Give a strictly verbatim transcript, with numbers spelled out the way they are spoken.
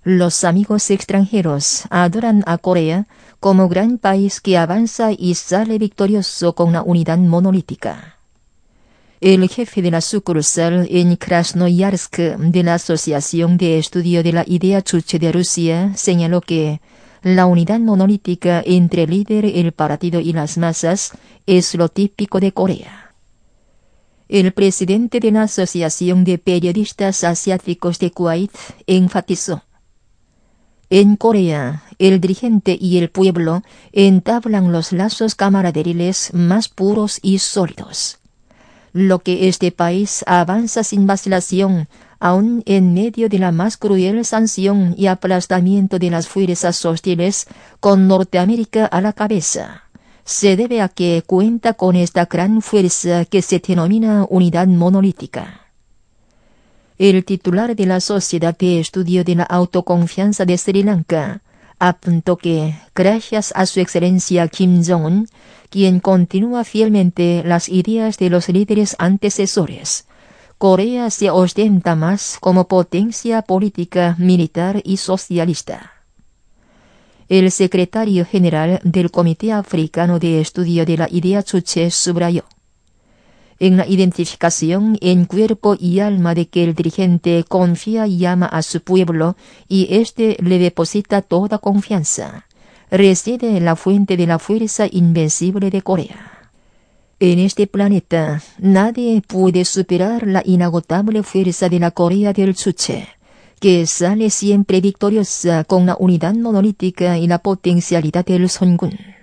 Los amigos extranjeros adoran a Corea como gran país que avanza y sale victorioso con una unidad monolítica. El jefe de la sucursal en Krasnoyarsk de la Asociación de Estudio de la Idea Chuche de Rusia señaló que la unidad monolítica entre el líder, el partido y las masas es lo típico de Corea. El presidente de la Asociación de Periodistas Asiáticos de Kuwait enfatizó: en Corea, el dirigente y el pueblo entablan los lazos camaradiles más puros y sólidos. Lo que este país avanza sin vacilación, aun en medio de la más cruel sanción y aplastamiento de las fuerzas hostiles, con Norteamérica a la cabeza, se debe a que cuenta con esta gran fuerza que se denomina unidad monolítica. El titular de la Sociedad de Estudio de la Autoconfianza de Sri Lanka apuntó que, gracias a su excelencia Kim Jong-un, quien continúa fielmente las ideas de los líderes antecesores, Corea se ostenta más como potencia política, militar y socialista. El secretario general del Comité Africano de Estudio de la Idea Chuche subrayó: en la identificación en cuerpo y alma de que el dirigente confía y ama a su pueblo y éste le deposita toda confianza, reside la fuente de la fuerza invencible de Corea. En este planeta, nadie puede superar la inagotable fuerza de la Corea del Chuche, que sale siempre victoriosa con la unidad monolítica y la potencialidad del Songun.